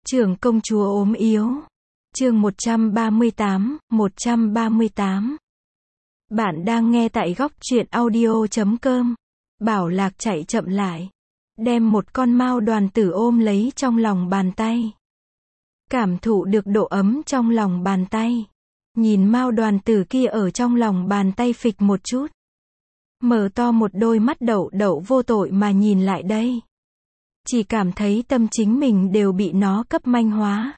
Trưởng công chúa ốm yếu. Chương 138. Bạn đang nghe tại góc truyện audio.com. Bảo Lạc chạy chậm lại, đem một con mao đoàn tử ôm lấy trong lòng bàn tay. Cảm thụ được độ ấm trong lòng bàn tay. Nhìn mao đoàn tử kia ở trong lòng bàn tay phịch một chút. Mở to một đôi mắt đậu đậu vô tội mà nhìn lại đây. Chỉ cảm thấy tâm chính mình đều bị nó cấp manh hóa.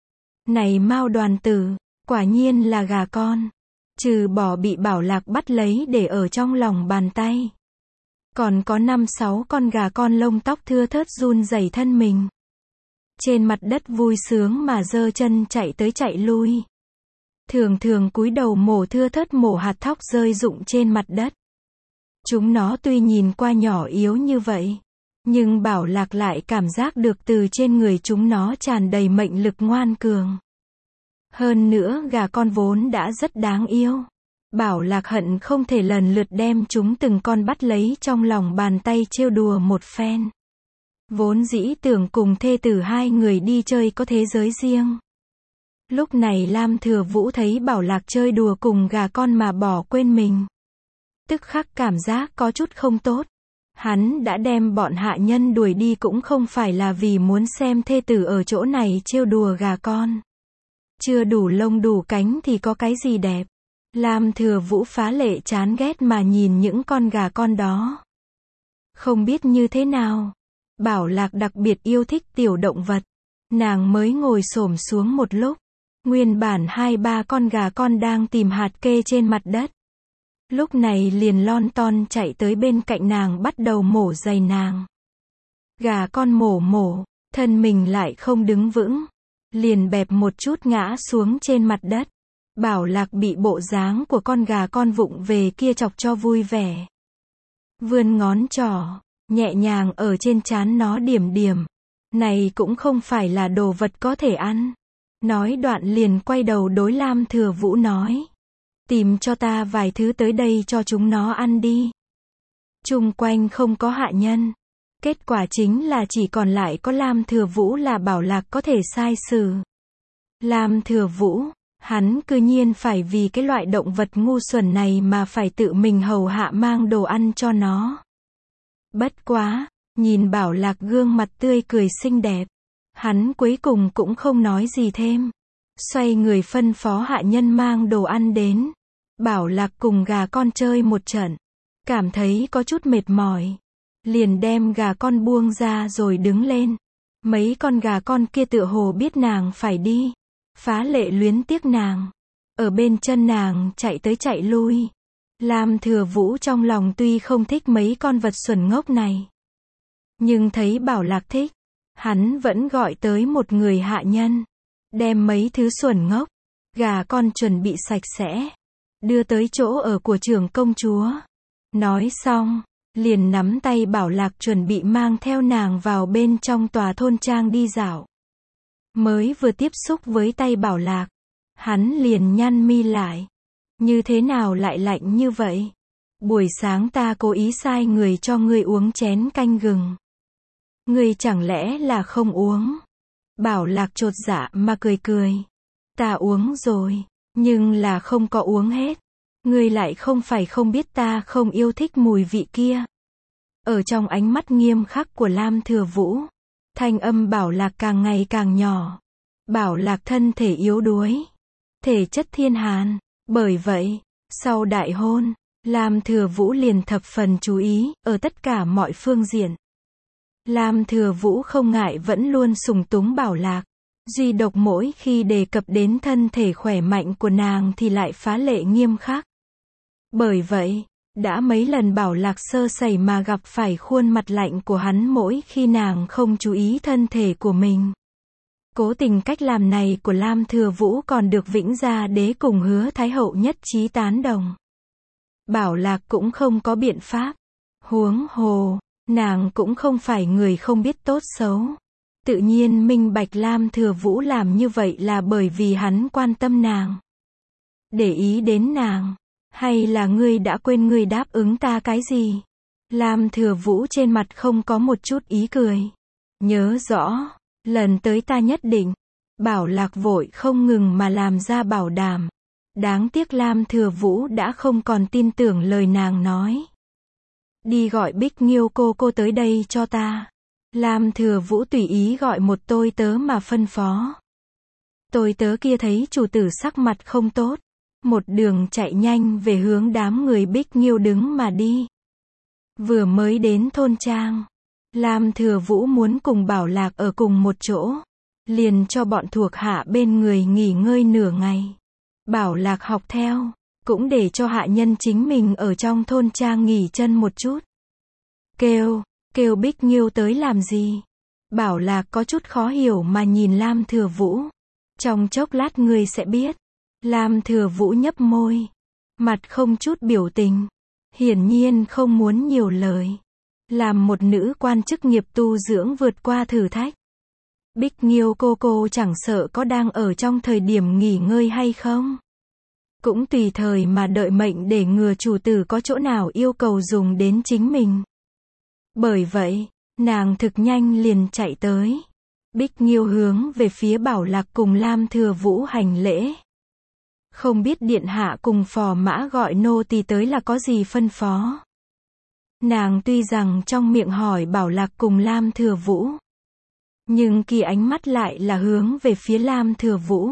Này mao đoàn tử, quả nhiên là gà con. Trừ bỏ bị Bảo Lạc bắt lấy để ở trong lòng bàn tay. Còn có 5-6 con gà con lông tóc thưa thớt run rẩy thân mình. Trên mặt đất vui sướng mà giơ chân chạy tới chạy lui. Thường thường cúi đầu mổ thưa thớt mổ hạt thóc rơi rụng trên mặt đất. Chúng nó tuy nhìn qua nhỏ yếu như vậy, nhưng Bảo Lạc lại cảm giác được từ trên người chúng nó tràn đầy mệnh lực ngoan cường. Hơn nữa gà con vốn đã rất đáng yêu. Bảo Lạc hận không thể lần lượt đem chúng từng con bắt lấy trong lòng bàn tay trêu đùa một phen. Vốn dĩ tưởng cùng thê tử hai người đi chơi có thế giới riêng. Lúc này Lam Thừa Vũ thấy Bảo Lạc chơi đùa cùng gà con mà bỏ quên mình. Tức khắc cảm giác có chút không tốt. Hắn đã đem bọn hạ nhân đuổi đi cũng không phải là vì muốn xem thê tử ở chỗ này trêu đùa gà con. Chưa đủ lông đủ cánh thì có cái gì đẹp. Lam Thừa Vũ phá lệ chán ghét mà nhìn những con gà con đó. Không biết như thế nào. Bảo Lạc đặc biệt yêu thích tiểu động vật. Nàng mới ngồi xổm xuống một lúc. Nguyên bản 2-3 con gà con đang tìm hạt kê trên mặt đất. Lúc này liền lon ton chạy tới bên cạnh nàng bắt đầu mổ giày nàng. Gà con mổ, thân mình lại không đứng vững. Liền bẹp một chút ngã xuống trên mặt đất. Bảo Lạc bị bộ dáng của con gà con vụng về kia chọc cho vui vẻ. Vươn ngón trỏ, nhẹ nhàng ở trên trán nó điểm điểm. Này cũng không phải là đồ vật có thể ăn. Nói đoạn liền quay đầu đối Lam Thừa Vũ nói. Tìm cho ta vài thứ tới đây cho chúng nó ăn đi. Chung quanh không có hạ nhân. Kết quả chính là chỉ còn lại có Lam Thừa Vũ là Bảo Lạc có thể sai xử. Lam Thừa Vũ, hắn cư nhiên phải vì cái loại động vật ngu xuẩn này mà phải tự mình hầu hạ mang đồ ăn cho nó. Bất quá, nhìn Bảo Lạc gương mặt tươi cười xinh đẹp. Hắn cuối cùng cũng không nói gì thêm. Xoay người phân phó hạ nhân mang đồ ăn đến. Bảo Lạc cùng gà con chơi một trận. Cảm thấy có chút mệt mỏi. Liền đem gà con buông ra rồi đứng lên. Mấy con gà con kia tựa hồ biết nàng phải đi. Phá lệ luyến tiếc nàng. Ở bên chân nàng chạy tới chạy lui. Lam Thừa Vũ trong lòng tuy không thích mấy con vật xuẩn ngốc này. Nhưng thấy Bảo Lạc thích. Hắn vẫn gọi tới một người hạ nhân. Đem mấy thứ xuẩn ngốc. Gà con chuẩn bị sạch sẽ. Đưa tới chỗ ở của trưởng công chúa. Nói xong. Liền nắm tay Bảo Lạc chuẩn bị mang theo nàng vào bên trong tòa thôn trang đi dạo. Mới vừa tiếp xúc với tay Bảo Lạc. Hắn liền nhăn mi lại. Như thế nào lại lạnh như vậy? Buổi sáng ta cố ý sai người cho ngươi uống chén canh gừng. Ngươi chẳng lẽ là không uống? Bảo Lạc chột dạ mà cười cười. Ta uống rồi, nhưng là không có uống hết. Ngươi lại không phải không biết ta không yêu thích mùi vị kia. Ở trong ánh mắt nghiêm khắc của Lam Thừa Vũ, thanh âm Bảo Lạc càng ngày càng nhỏ. Bảo Lạc thân thể yếu đuối, thể chất thiên hàn. Bởi vậy, sau đại hôn, Lam Thừa Vũ liền thập phần chú ý, ở tất cả mọi phương diện. Lam Thừa Vũ không ngại vẫn luôn sùng túng Bảo Lạc. Duy độc mỗi khi đề cập đến thân thể khỏe mạnh của nàng thì lại phá lệ nghiêm khắc. Bởi vậy, đã mấy lần Bảo Lạc sơ sẩy mà gặp phải khuôn mặt lạnh của hắn mỗi khi nàng không chú ý thân thể của mình. Cố tình cách làm này của Lam Thừa Vũ còn được Vĩnh Gia Đế cùng Hứa Thái Hậu nhất trí tán đồng. Bảo Lạc cũng không có biện pháp. Huống hồ, nàng cũng không phải người không biết tốt xấu. Tự nhiên minh bạch Lam Thừa Vũ làm như vậy là bởi vì hắn quan tâm nàng. Để ý đến nàng. Hay là ngươi đã quên ngươi đáp ứng ta cái gì? Lam Thừa Vũ trên mặt không có một chút ý cười. Nhớ rõ, Lần tới ta nhất định. Bảo Lạc vội không ngừng mà làm ra bảo đảm. Đáng tiếc Lam Thừa Vũ đã không còn tin tưởng lời nàng nói. Đi gọi Bích Nghiêu cô tới đây cho ta. Lam Thừa Vũ tùy ý gọi một tôi tớ mà phân phó. Tôi tớ kia thấy chủ tử sắc mặt không tốt. Một đường chạy nhanh về hướng đám người Bích Nghiêu đứng mà đi. Vừa mới đến thôn trang. Lam Thừa Vũ muốn cùng Bảo Lạc ở cùng một chỗ. Liền cho bọn thuộc hạ bên người nghỉ ngơi nửa ngày. Bảo Lạc học theo. Cũng để cho hạ nhân chính mình ở trong thôn trang nghỉ chân một chút. Kêu Bích Nghiêu tới làm gì? Bảo Lạc có chút khó hiểu mà nhìn Lam Thừa Vũ. Trong chốc lát ngươi sẽ biết. Lam Thừa Vũ nhấp môi. Mặt không chút biểu tình. Hiển nhiên không muốn nhiều lời. Làm một nữ quan chức nghiệp tu dưỡng vượt qua thử thách. Bích Nghiêu cô chẳng sợ có đang ở trong thời điểm nghỉ ngơi hay không? Cũng tùy thời mà đợi mệnh để ngừa chủ tử có chỗ nào yêu cầu dùng đến chính mình. Bởi vậy, nàng thực nhanh liền chạy tới. Bích Nghiêu hướng về phía Bảo Lạc cùng Lam Thừa Vũ hành lễ. Không biết điện hạ cùng phò mã gọi nô tỳ tới là có gì phân phó. Nàng tuy rằng trong miệng hỏi Bảo Lạc cùng Lam Thừa Vũ. Nhưng kỳ ánh mắt lại là hướng về phía Lam Thừa Vũ.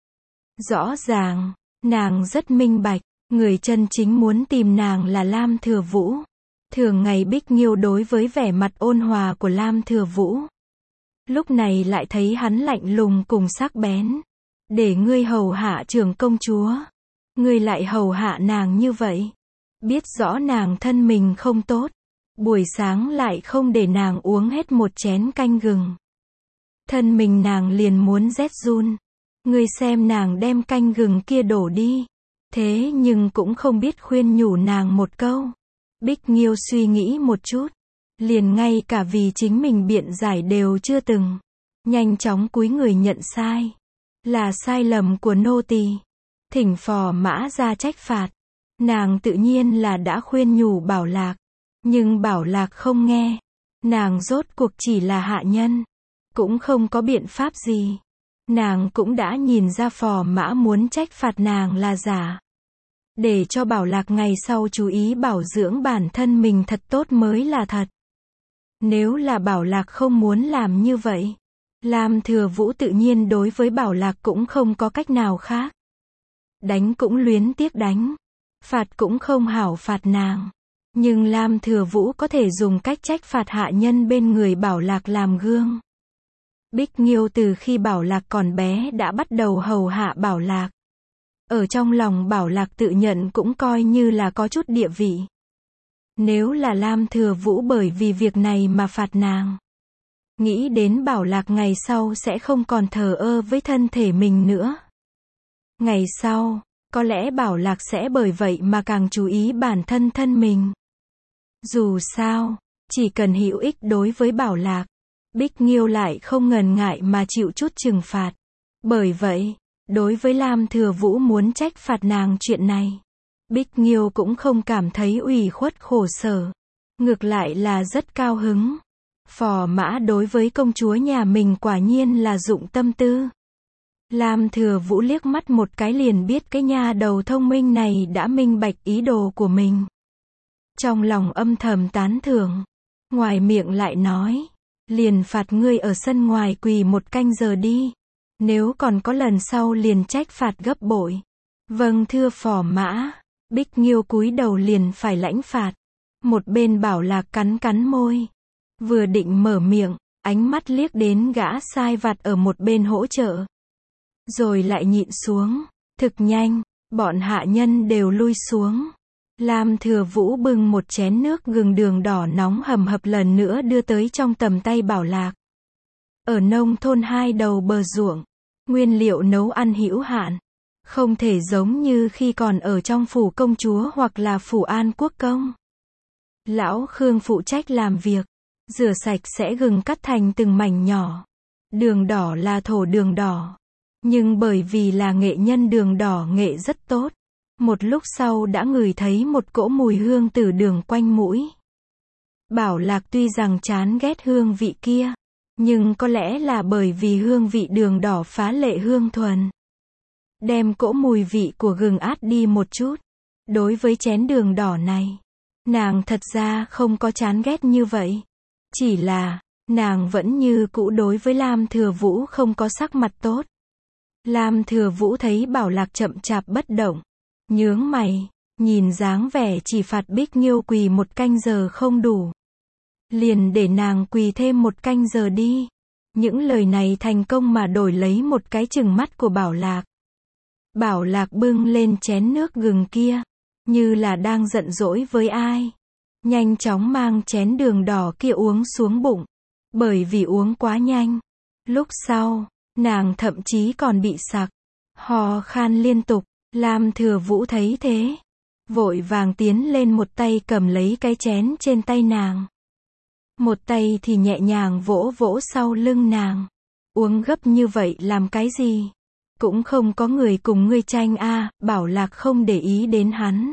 Rõ ràng, nàng rất minh bạch, người chân chính muốn tìm nàng là Lam Thừa Vũ. Thường ngày Bích Nghiêu đối với vẻ mặt ôn hòa của Lam Thừa Vũ. Lúc này lại thấy hắn lạnh lùng cùng sắc bén. Để ngươi hầu hạ trưởng công chúa. Ngươi lại hầu hạ nàng như vậy. Biết rõ nàng thân mình không tốt. Buổi sáng lại không để nàng uống hết một chén canh gừng. Thân mình nàng liền muốn rét run. Ngươi xem nàng đem canh gừng kia đổ đi. Thế nhưng cũng không biết khuyên nhủ nàng một câu. Bích Nghiêu suy nghĩ một chút. Liền ngay cả vì chính mình biện giải đều chưa từng. Nhanh chóng cúi người nhận sai. Là sai lầm của nô tỳ. Thỉnh phò mã ra trách phạt. Nàng tự nhiên là đã khuyên nhủ Bảo Lạc. Nhưng Bảo Lạc không nghe. Nàng rốt cuộc chỉ là hạ nhân. Cũng không có biện pháp gì. Nàng cũng đã nhìn ra phò mã muốn trách phạt nàng là giả. Để cho Bảo Lạc ngày sau chú ý bảo dưỡng bản thân mình thật tốt mới là thật. Nếu là Bảo Lạc không muốn làm như vậy. Lam Thừa Vũ tự nhiên đối với Bảo Lạc cũng không có cách nào khác. Đánh cũng luyến tiếc đánh. Phạt cũng không hảo phạt nàng. Nhưng Lam Thừa Vũ có thể dùng cách trách phạt hạ nhân bên người Bảo Lạc làm gương. Bích Nghiêu từ khi Bảo Lạc còn bé đã bắt đầu hầu hạ Bảo Lạc. Ở trong lòng Bảo Lạc tự nhận cũng coi như là có chút địa vị. Nếu là Lam Thừa Vũ bởi vì việc này mà phạt nàng. Nghĩ đến Bảo Lạc ngày sau sẽ không còn thờ ơ với thân thể mình nữa. Ngày sau, có lẽ Bảo Lạc sẽ bởi vậy mà càng chú ý bản thân mình. Dù sao, chỉ cần hữu ích đối với Bảo Lạc, Bích Nghiêu lại không ngần ngại mà chịu chút trừng phạt. Bởi vậy, đối với Lam Thừa Vũ muốn trách phạt nàng chuyện này, Bích Nghiêu cũng không cảm thấy ủy khuất khổ sở. Ngược lại là rất cao hứng. Phò mã đối với công chúa nhà mình quả nhiên là dụng tâm tư. Lam Thừa Vũ liếc mắt một cái liền biết cái nha đầu thông minh này đã minh bạch ý đồ của mình. Trong lòng âm thầm tán thưởng. Ngoài miệng lại nói. Liền phạt ngươi ở sân ngoài quỳ một canh giờ đi. Nếu còn có lần sau liền trách phạt gấp bội. Vâng thưa phò mã. Bích Nghiêu cúi đầu liền phải lãnh phạt. Một bên Bảo Lạc cắn môi. Vừa định mở miệng, ánh mắt liếc đến gã sai vặt ở một bên hỗ trợ. Rồi lại nhịn xuống. Thực nhanh, bọn hạ nhân đều lui xuống. Lam Thừa Vũ bưng một chén nước gừng đường đỏ nóng hầm hập lần nữa đưa tới trong tầm tay Bảo Lạc. Ở nông thôn hai đầu bờ ruộng, nguyên liệu nấu ăn hữu hạn. Không thể giống như khi còn ở trong phủ công chúa hoặc là phủ An Quốc công. Lão Khương phụ trách làm việc. Rửa sạch sẽ gừng cắt thành từng mảnh nhỏ. Đường đỏ là thổ đường đỏ. Nhưng bởi vì là nghệ nhân đường đỏ nghệ rất tốt. Một lúc sau đã ngửi thấy một cỗ mùi hương từ đường quanh mũi. Bảo Lạc tuy rằng chán ghét hương vị kia. Nhưng có lẽ là bởi vì hương vị đường đỏ phá lệ hương thuần, đem cỗ mùi vị của gừng át đi một chút. Đối với chén đường đỏ này, nàng thật ra không có chán ghét như vậy. Chỉ là, nàng vẫn như cũ đối với Lam Thừa Vũ không có sắc mặt tốt. Lam Thừa Vũ thấy Bảo Lạc chậm chạp bất động, nhướng mày, nhìn dáng vẻ chỉ phạt Bích Nghiêu quỳ 1 canh giờ không đủ, liền để nàng quỳ thêm 1 canh giờ đi. Những lời này thành công mà đổi lấy một cái chừng mắt của Bảo Lạc. Bảo Lạc bưng lên chén nước gừng kia, như là đang giận dỗi với ai. Nhanh chóng mang chén đường đỏ kia uống xuống bụng. Bởi vì uống quá nhanh. Lúc sau, nàng thậm chí còn bị sặc, hò khan liên tục. Lam Thừa Vũ thấy thế, vội vàng tiến lên một tay cầm lấy cái chén trên tay nàng. Một tay thì nhẹ nhàng vỗ vỗ sau lưng nàng. Uống gấp như vậy làm cái gì? Cũng không có người cùng ngươi tranh a. Bảo Lạc không để ý đến hắn.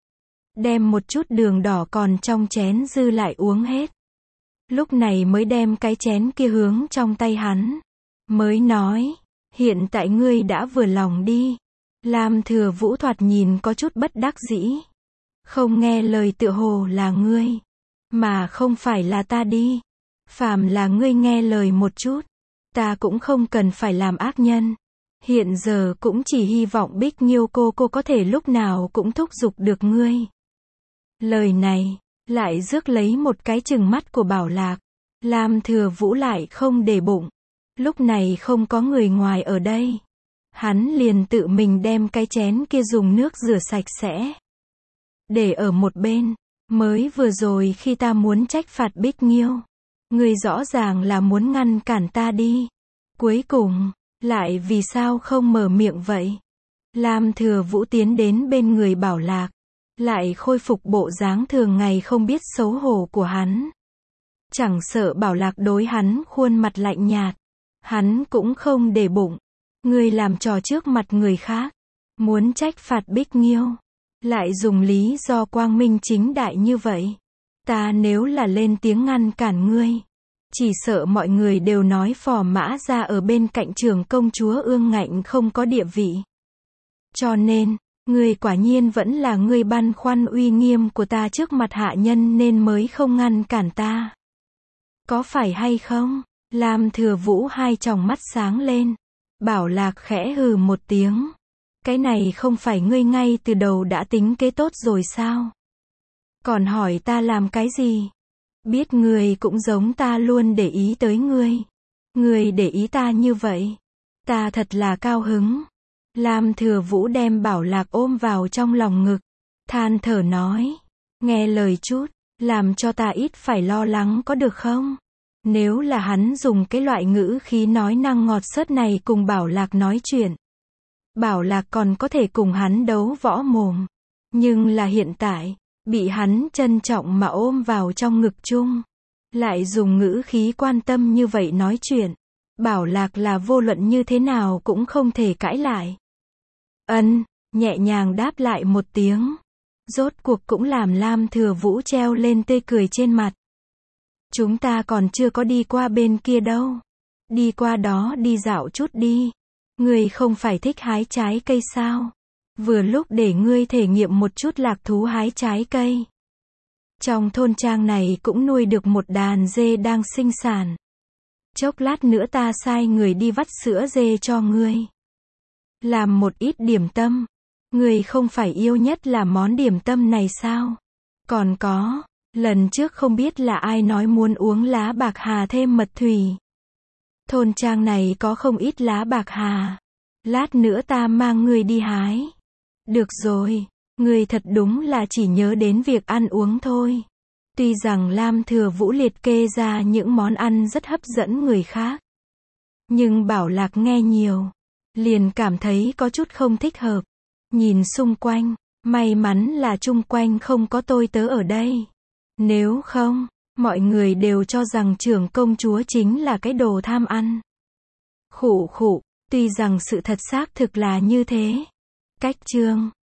Đem một chút đường đỏ còn trong chén dư lại uống hết. Lúc này mới đem cái chén kia hướng trong tay hắn. Mới nói, hiện tại ngươi đã vừa lòng đi. Lam Thừa Vũ thoạt nhìn có chút bất đắc dĩ. Không nghe lời tựa hồ là ngươi, mà không phải là ta đi. Phàm là ngươi nghe lời một chút, ta cũng không cần phải làm ác nhân. Hiện giờ cũng chỉ hy vọng Bích Nghiêu cô có thể lúc nào cũng thúc giục được ngươi. Lời này, lại rước lấy một cái chừng mắt của Bảo Lạc. Lam Thừa Vũ lại không để bụng. Lúc này không có người ngoài ở đây. Hắn liền tự mình đem cái chén kia dùng nước rửa sạch sẽ, để ở một bên. Mới vừa rồi khi ta muốn trách phạt Bích Nghiêu, ngươi rõ ràng là muốn ngăn cản ta đi. Cuối cùng, lại vì sao không mở miệng vậy? Lam Thừa Vũ tiến đến bên người Bảo Lạc, lại khôi phục bộ dáng thường ngày không biết xấu hổ của hắn. Chẳng sợ Bảo Lạc đối hắn khuôn mặt lạnh nhạt, hắn cũng không để bụng. Ngươi làm trò trước mặt người khác, muốn trách phạt Bích Nghiêu, lại dùng lý do quang minh chính đại như vậy. Ta nếu là lên tiếng ngăn cản ngươi, chỉ sợ mọi người đều nói Phò Mã Gia ở bên cạnh trưởng công chúa ương ngạnh không có địa vị. Cho nên, ngươi quả nhiên vẫn là ngươi băn khoăn uy nghiêm của ta trước mặt hạ nhân nên mới không ngăn cản ta. Có phải hay không? Lam Thừa Vũ hai tròng mắt sáng lên. Bảo Lạc khẽ hừ một tiếng. Cái này không phải ngươi ngay từ đầu đã tính kế tốt rồi sao? Còn hỏi ta làm cái gì? Biết ngươi cũng giống ta luôn để ý tới ngươi. Ngươi để ý ta như vậy, ta thật là cao hứng. Lam Thừa Vũ đem Bảo Lạc ôm vào trong lòng ngực, than thở nói, nghe lời chút, làm cho ta ít phải lo lắng có được không? Nếu là hắn dùng cái loại ngữ khí nói năng ngọt xớt này cùng Bảo Lạc nói chuyện, Bảo Lạc còn có thể cùng hắn đấu võ mồm. Nhưng là hiện tại, bị hắn trân trọng mà ôm vào trong ngực chung, lại dùng ngữ khí quan tâm như vậy nói chuyện, Bảo Lạc là vô luận như thế nào cũng không thể cãi lại. Ân, nhẹ nhàng đáp lại một tiếng. Rốt cuộc cũng làm Lam Thừa Vũ treo lên tươi cười trên mặt. Chúng ta còn chưa có đi qua bên kia đâu. Đi qua đó đi dạo chút đi. Ngươi không phải thích hái trái cây sao? Vừa lúc để ngươi thể nghiệm một chút lạc thú hái trái cây. Trong thôn trang này cũng nuôi được một đàn dê đang sinh sản. Chốc lát nữa ta sai người đi vắt sữa dê cho ngươi. Làm một ít điểm tâm. Ngươi không phải yêu nhất là món điểm tâm này sao? Còn có, lần trước không biết là ai nói muốn uống lá bạc hà thêm mật thủy. Thôn trang này có không ít lá bạc hà. Lát nữa ta mang ngươi đi hái. Được rồi, ngươi thật đúng là chỉ nhớ đến việc ăn uống thôi. Tuy rằng Lam Thừa Vũ liệt kê ra những món ăn rất hấp dẫn người khác, nhưng Bảo Lạc nghe nhiều, liền cảm thấy có chút không thích hợp. Nhìn xung quanh, may mắn là chung quanh không có tôi tớ ở đây. Nếu không, mọi người đều cho rằng trưởng công chúa chính là cái đồ tham ăn. Khụ khụ, tuy rằng sự thật xác thực là như thế. Cách chương